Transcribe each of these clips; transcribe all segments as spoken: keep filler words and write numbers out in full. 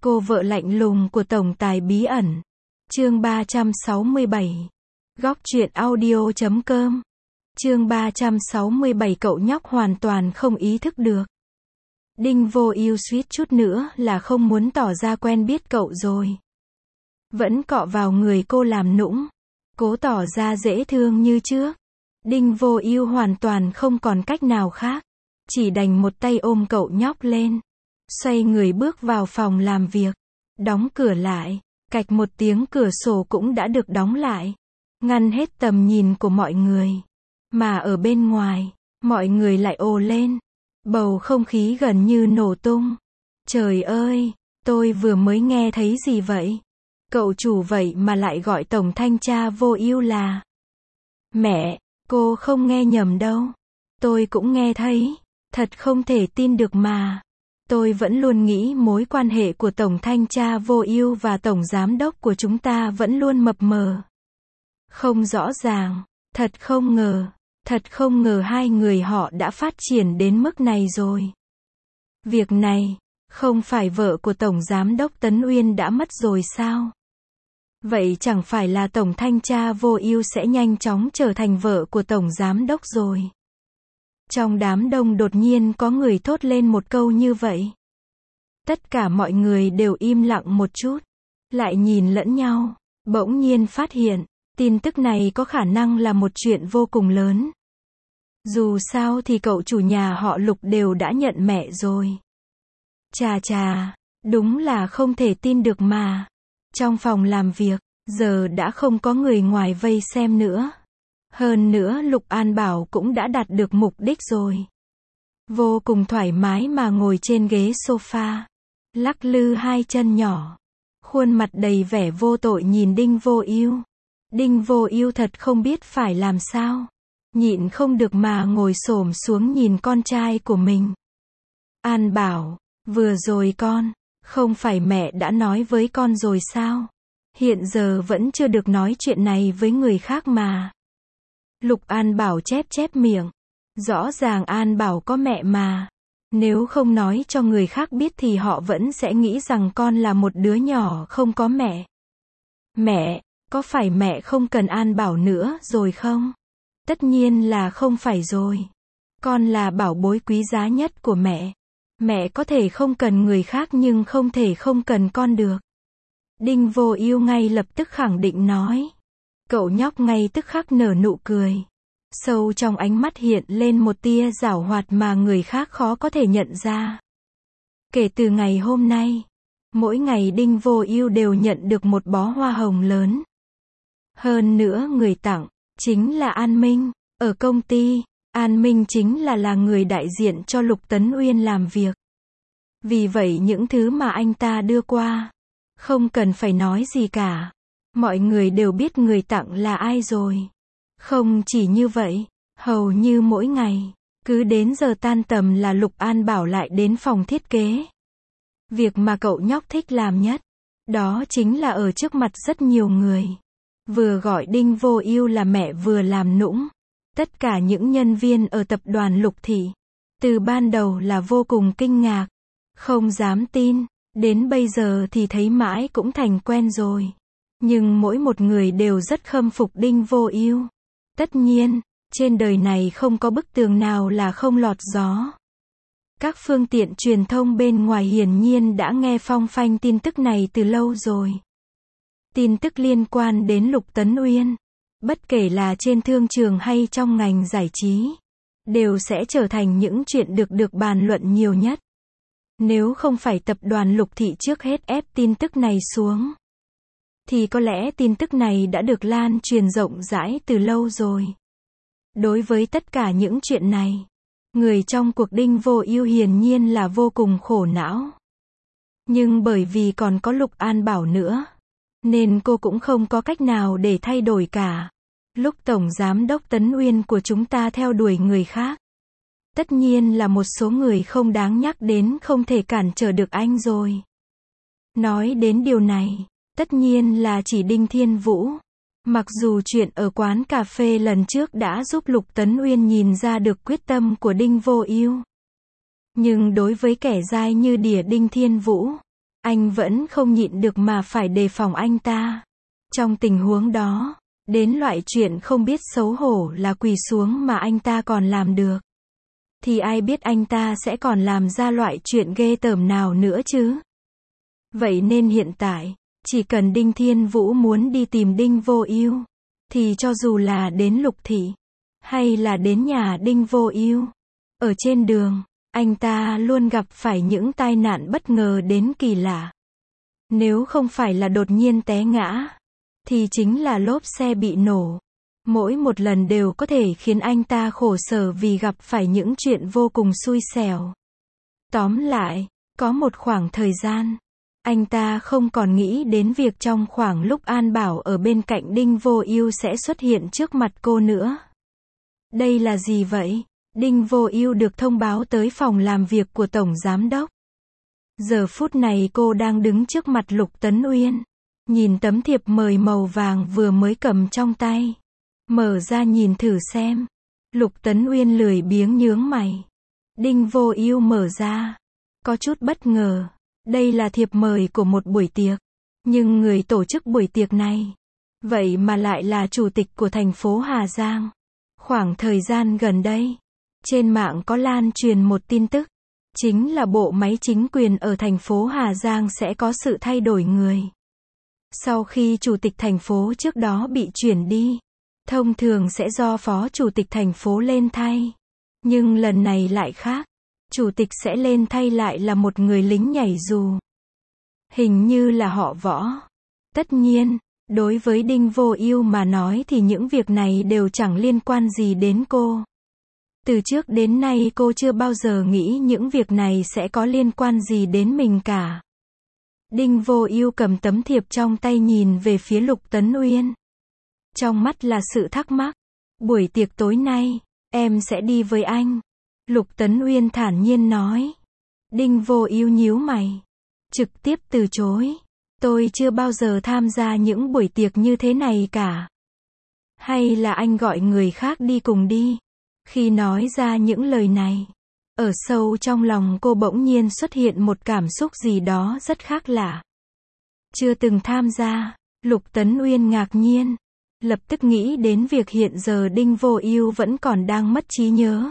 Cô vợ lạnh lùng của tổng tài bí ẩn. Chương ba trăm sáu mươi bảy. Góc truyện audio chấm com. Chương ba trăm sáu mươi bảy. Cậu nhóc hoàn toàn không ý thức được. Đinh Vô Ưu suýt chút nữa là không muốn tỏ ra quen biết cậu rồi. Vẫn cọ vào người cô làm nũng, cố tỏ ra dễ thương như trước. Đinh Vô Ưu hoàn toàn không còn cách nào khác, chỉ đành một tay ôm cậu nhóc lên, xoay người bước vào phòng làm việc, đóng cửa lại. Cạch một tiếng, cửa sổ cũng đã được đóng lại, ngăn hết tầm nhìn của mọi người. Mà ở bên ngoài, mọi người lại ồ lên. Bầu không khí gần như nổ tung. Trời ơi, tôi vừa mới nghe thấy gì vậy? Cậu chủ vậy mà lại gọi tổng thanh tra Vô Ưu là mẹ, cô không nghe nhầm đâu. Tôi cũng nghe thấy, thật không thể tin được mà. Tôi vẫn luôn nghĩ mối quan hệ của tổng thanh tra Vô Ưu và tổng giám đốc của chúng ta vẫn luôn mập mờ, không rõ ràng. Thật không ngờ, thật không ngờ hai người họ đã phát triển đến mức này rồi. Việc này, không phải vợ của tổng giám đốc Tấn Uyên đã mất rồi sao? Vậy chẳng phải là tổng thanh tra Vô Ưu sẽ nhanh chóng trở thành vợ của tổng giám đốc rồi. Trong đám đông đột nhiên có người thốt lên một câu như vậy. Tất cả mọi người đều im lặng một chút, lại nhìn lẫn nhau, bỗng nhiên phát hiện, tin tức này có khả năng là một chuyện vô cùng lớn. Dù sao thì cậu chủ nhà họ Lục đều đã nhận mẹ rồi. Chà chà, đúng là không thể tin được mà. Trong phòng làm việc, giờ đã không có người ngoài vây xem nữa. Hơn nữa Lục An Bảo cũng đã đạt được mục đích rồi. Vô cùng thoải mái mà ngồi trên ghế sofa, lắc lư hai chân nhỏ, khuôn mặt đầy vẻ vô tội nhìn Đinh Vô Ưu. Đinh Vô Ưu thật không biết phải làm sao, nhịn không được mà ngồi xổm xuống nhìn con trai của mình. An Bảo, vừa rồi con, không phải mẹ đã nói với con rồi sao? Hiện giờ vẫn chưa được nói chuyện này với người khác mà. Lục An Bảo chép chép miệng. Rõ ràng An Bảo có mẹ mà. Nếu không nói cho người khác biết thì họ vẫn sẽ nghĩ rằng con là một đứa nhỏ không có mẹ. Mẹ, có phải mẹ không cần An Bảo nữa rồi không? Tất nhiên là không phải rồi. Con là bảo bối quý giá nhất của mẹ. Mẹ có thể không cần người khác nhưng không thể không cần con được. Đinh Vô Ưu ngay lập tức khẳng định nói. Cậu nhóc ngay tức khắc nở nụ cười. Sâu trong ánh mắt hiện lên một tia giảo hoạt mà người khác khó có thể nhận ra. Kể từ ngày hôm nay, mỗi ngày Đinh Vô Ưu đều nhận được một bó hoa hồng lớn. Hơn nữa người tặng, chính là An Minh. Ở công ty, An Minh chính là là người đại diện cho Lục Tấn Uyên làm việc. Vì vậy những thứ mà anh ta đưa qua, không cần phải nói gì cả. Mọi người đều biết người tặng là ai rồi. Không chỉ như vậy, hầu như mỗi ngày, cứ đến giờ tan tầm là Lục An Bảo lại đến phòng thiết kế. Việc mà cậu nhóc thích làm nhất, đó chính là ở trước mặt rất nhiều người, vừa gọi Đinh Vô Ưu là mẹ vừa làm nũng. Tất cả những nhân viên ở tập đoàn Lục Thị, từ ban đầu là vô cùng kinh ngạc, không dám tin, đến bây giờ thì thấy mãi cũng thành quen rồi. Nhưng mỗi một người đều rất khâm phục Đinh Vô Ưu. Tất nhiên, trên đời này không có bức tường nào là không lọt gió. Các phương tiện truyền thông bên ngoài hiển nhiên đã nghe phong phanh tin tức này từ lâu rồi. Tin tức liên quan đến Lục Tấn Uyên, bất kể là trên thương trường hay trong ngành giải trí, đều sẽ trở thành những chuyện được được bàn luận nhiều nhất. Nếu không phải tập đoàn Lục Thị trước hết ép tin tức này xuống, thì có lẽ tin tức này đã được lan truyền rộng rãi từ lâu rồi. Đối với tất cả những chuyện này, người trong cuộc Đinh Vô Ưu hiển nhiên là vô cùng khổ não. Nhưng bởi vì còn có Lục An Bảo nữa, nên cô cũng không có cách nào để thay đổi cả. Lúc tổng giám đốc Tấn Uyên của chúng ta theo đuổi người khác, tất nhiên là một số người không đáng nhắc đến không thể cản trở được anh rồi. Nói đến điều này, tất nhiên là chỉ Đinh Thiên Vũ. Mặc dù chuyện ở quán cà phê lần trước đã giúp Lục Tấn Uyên nhìn ra được quyết tâm của Đinh Vô Ưu, nhưng đối với kẻ dai như đỉa Đinh Thiên Vũ, Anh vẫn không nhịn được mà phải đề phòng anh ta. Trong tình huống đó, đến loại chuyện không biết xấu hổ là quỳ xuống mà anh ta còn làm được. Thì ai biết anh ta sẽ còn làm ra loại chuyện ghê tởm nào nữa chứ. Vậy nên hiện tại, chỉ cần Đinh Thiên Vũ muốn đi tìm Đinh Vô Ưu, thì cho dù là đến Lục Thị, hay là đến nhà Đinh Vô Ưu, ở trên đường, anh ta luôn gặp phải những tai nạn bất ngờ đến kỳ lạ. Nếu không phải là đột nhiên té ngã, thì chính là lốp xe bị nổ. Mỗi một lần đều có thể khiến anh ta khổ sở vì gặp phải những chuyện vô cùng xui xẻo. Tóm lại, có một khoảng thời gian, anh ta không còn nghĩ đến việc trong khoảng lúc An Bảo ở bên cạnh Đinh Vô Ưu sẽ xuất hiện trước mặt cô nữa. Đây là gì vậy? Đinh Vô Ưu được thông báo tới phòng làm việc của Tổng Giám Đốc. Giờ phút này cô đang đứng trước mặt Lục Tấn Uyên, nhìn tấm thiệp mời màu vàng vừa mới cầm trong tay. Mở ra nhìn thử xem. Lục Tấn Uyên lười biếng nhướng mày. Đinh Vô Ưu mở ra, có chút bất ngờ. Đây là thiệp mời của một buổi tiệc, nhưng người tổ chức buổi tiệc này, vậy mà lại là chủ tịch của thành phố Hà Giang. Khoảng thời gian gần đây, trên mạng có lan truyền một tin tức, chính là bộ máy chính quyền ở thành phố Hà Giang sẽ có sự thay đổi người. Sau khi chủ tịch thành phố trước đó bị chuyển đi, thông thường sẽ do phó chủ tịch thành phố lên thay. Nhưng lần này lại khác. Chủ tịch sẽ lên thay lại là một người lính nhảy dù. Hình như là họ Võ. Tất nhiên, đối với Đinh Vô Ưu mà nói thì những việc này đều chẳng liên quan gì đến cô. Từ trước đến nay cô chưa bao giờ nghĩ những việc này sẽ có liên quan gì đến mình cả. Đinh Vô Ưu cầm tấm thiệp trong tay nhìn về phía Lục Tấn Uyên. Trong mắt là sự thắc mắc. Buổi tiệc tối nay, em sẽ đi với anh. Lục Tấn Uyên thản nhiên nói. Đinh Vô Ưu nhíu mày, trực tiếp từ chối. Tôi chưa bao giờ tham gia những buổi tiệc như thế này cả. Hay là anh gọi người khác đi cùng đi. Khi nói ra những lời này, ở sâu trong lòng cô bỗng nhiên xuất hiện một cảm xúc gì đó rất khác lạ. Chưa từng tham gia, Lục Tấn Uyên ngạc nhiên, lập tức nghĩ đến việc hiện giờ Đinh Vô Ưu vẫn còn đang mất trí nhớ.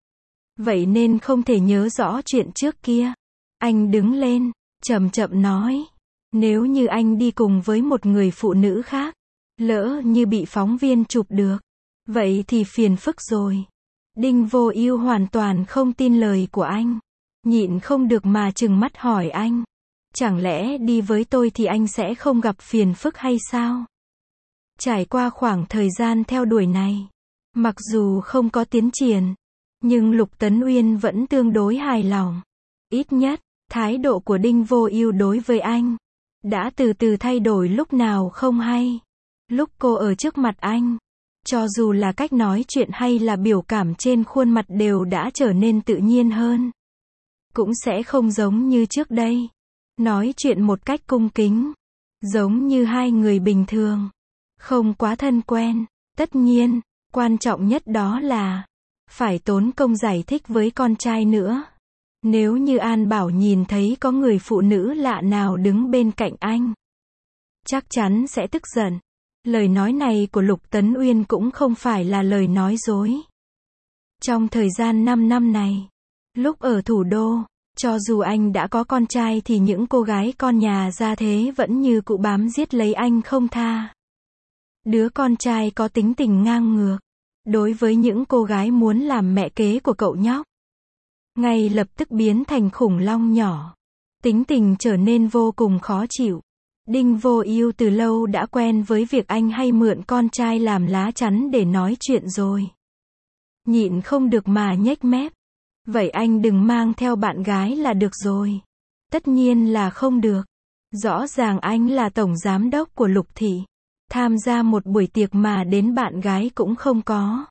Vậy nên không thể nhớ rõ chuyện trước kia. Anh đứng lên, chậm chậm nói. Nếu như anh đi cùng với một người phụ nữ khác, lỡ như bị phóng viên chụp được, vậy thì phiền phức rồi. Đinh Vô Ưu hoàn toàn không tin lời của anh. Nhịn không được mà trừng mắt hỏi anh. Chẳng lẽ đi với tôi thì anh sẽ không gặp phiền phức hay sao? Trải qua khoảng thời gian theo đuổi này, mặc dù không có tiến triển, nhưng Lục Tấn Uyên vẫn tương đối hài lòng. Ít nhất, thái độ của Đinh Vô Ưu đối với anh đã từ từ thay đổi lúc nào không hay. Lúc cô ở trước mặt anh, cho dù là cách nói chuyện hay là biểu cảm trên khuôn mặt đều đã trở nên tự nhiên hơn. Cũng sẽ không giống như trước đây, nói chuyện một cách cung kính, giống như hai người bình thường, không quá thân quen. Tất nhiên, quan trọng nhất đó là phải tốn công giải thích với con trai nữa. Nếu như An Bảo nhìn thấy có người phụ nữ lạ nào đứng bên cạnh anh, chắc chắn sẽ tức giận. Lời nói này của Lục Tấn Uyên cũng không phải là lời nói dối. Trong thời gian năm năm này, lúc ở thủ đô, cho dù anh đã có con trai thì những cô gái con nhà gia thế vẫn như cụ bám giết lấy anh không tha. Đứa con trai có tính tình ngang ngược, đối với những cô gái muốn làm mẹ kế của cậu nhóc, ngay lập tức biến thành khủng long nhỏ. Tính tình trở nên vô cùng khó chịu. Đinh Vô Ưu từ lâu đã quen với việc anh hay mượn con trai làm lá chắn để nói chuyện rồi. Nhịn không được mà nhếch mép. Vậy anh đừng mang theo bạn gái là được rồi. Tất nhiên là không được. Rõ ràng anh là tổng giám đốc của Lục Thị. Tham gia một buổi tiệc mà đến bạn gái cũng không có.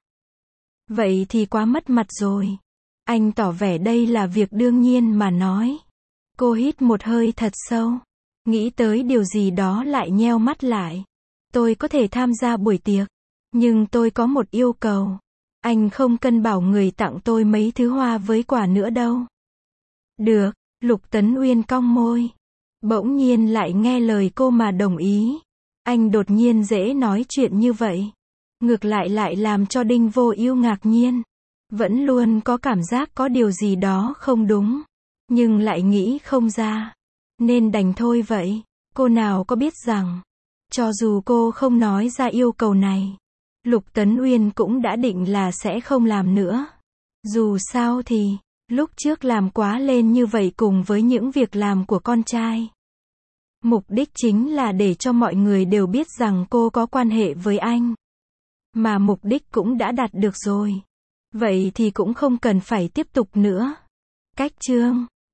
Vậy thì quá mất mặt rồi. Anh tỏ vẻ đây là việc đương nhiên mà nói. Cô hít một hơi thật sâu. Nghĩ tới điều gì đó lại nheo mắt lại. Tôi có thể tham gia buổi tiệc, nhưng tôi có một yêu cầu. Anh không cần bảo người tặng tôi mấy thứ hoa với quà nữa đâu. Được, Lục Tấn Uyên cong môi. Bỗng nhiên lại nghe lời cô mà đồng ý. Anh đột nhiên dễ nói chuyện như vậy. Ngược lại lại làm cho Đinh Vô Ưu ngạc nhiên. Vẫn luôn có cảm giác có điều gì đó không đúng. Nhưng lại nghĩ không ra. Nên đành thôi vậy. Cô nào có biết rằng, cho dù cô không nói ra yêu cầu này, Lục Tấn Uyên cũng đã định là sẽ không làm nữa. Dù sao thì, lúc trước làm quá lên như vậy cùng với những việc làm của con trai. Mục đích chính là để cho mọi người đều biết rằng cô có quan hệ với anh. Mà mục đích cũng đã đạt được rồi. Vậy thì cũng không cần phải tiếp tục nữa. Cách chương